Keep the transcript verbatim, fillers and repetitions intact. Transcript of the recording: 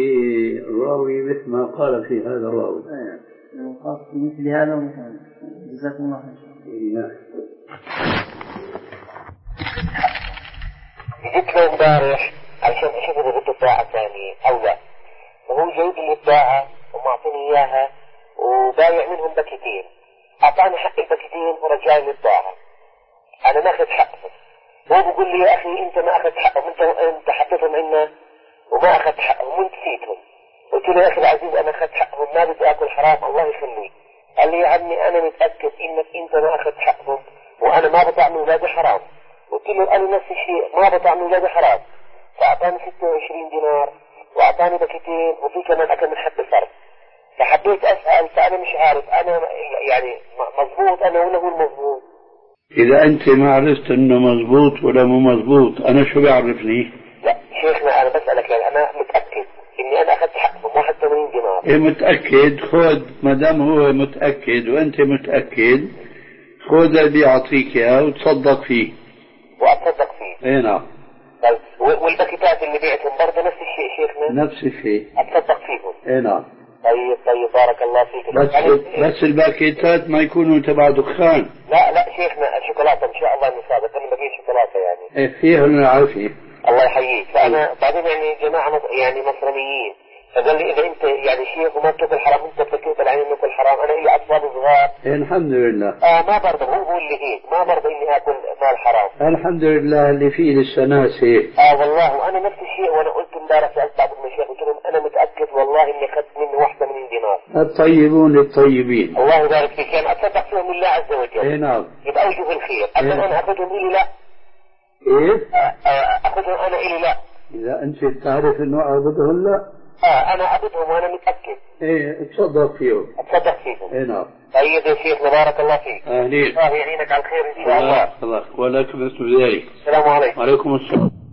الراوي مثل ما قال في هذا الراوي. خاص مثل هذا ومثل جزاكم الله خير. جيت له امبارح عشان اشوف اذا بده بضاعة ثانية او لا، وهو جايب لي البضاعة ومعطيني اياها وبايع منهم باكيتين، اعطاني حق الباكيتين ورجع لي البضاعة، انا ما اخذ حقهم. هو بيقول لي يا اخي انت ما اخذت حقهم، انت انت حطيتهم عنا وما اخذت حقهم وانت فيتهم. قلت له يا اخي العزيز انا اخذت حقهم، ما بدي اكل حرام الله يخليك. قال لي يا عمي انا متاكد انك انت ما اخذت حقهم وانا ما بطعم اولادي حرام. قلت له انا نفس الشيء ما بطعم اولادي حرام. فاعطاني ستة وعشرين دينار واعطاني باكيتين وفي كمان اكل من حد فرد. فحبيت اسال، فانا مش عارف انا يعني مضبوط انا ولا هو المضبوط. اذا انت ما عرفت انه مضبوط ولا مو مضبوط انا شو بيعرفني؟ لا شيخنا انا بسالك يعني انا متاكد اني انا اخذت حقهم واحد وثمانين دينار. إيه متاكد؟ خذ ما دام هو متاكد وانت متاكد خذ اللي بيعطيك اياه وتصدق فيه. واتصدق فيه؟ اي نعم. طيب والباكيتات اللي بعتهم برضه نفس الشيء شيخنا؟ نفس الشيء. اتصدق فيهم؟ اي نعم. طيب طيب بارك الله فيك. بس يعني بس الباكيتات ما يكونوا تبع دخان. لا لا شيخنا الشوكولاته ان شاء الله نصابت، انا ببيع شوكولاته يعني. ايه فيها العافيه. الله يحييك. فانا بعدين يعني جماعه يعني نصرانيين فقال لي اذا انت يعني شيخ وما بتاكل حرام انت بتاكل عين انك حرام. انا لي اطفال صغار. إيه الحمد لله. اه ما برضه هو بقول لي هيك ما برضه اني اكل مال حرام. الحمد لله اللي فيه لسه ناس هيك. اه والله وانا نفس الشيء. وانا قلت امبارح سالت بعض المشايخ قلت لهم انا متاكد والله اني اخذت منه واحده من دينار. الطيبون الطيبين. الله يبارك فيك. يعني اتصدق فيهم لله عز وجل. اي نعم. يبقى اوجه الخير. اما إيه؟ انا اخذهم الي لا. ايه؟ اخذهم انا الي لا. اذا انت تعرف انه عبدهم لا. اه انا عبدهم وانا متاكد. ايه تصدق فيهم. اتصدق فيهم. اي نعم. طيب يا شيخنا بارك الله فيك. اهلين. الله يعينك على الخير ان شاء الله. الله ولكم مثل ذلك. السلام عليكم. وعليكم السلام.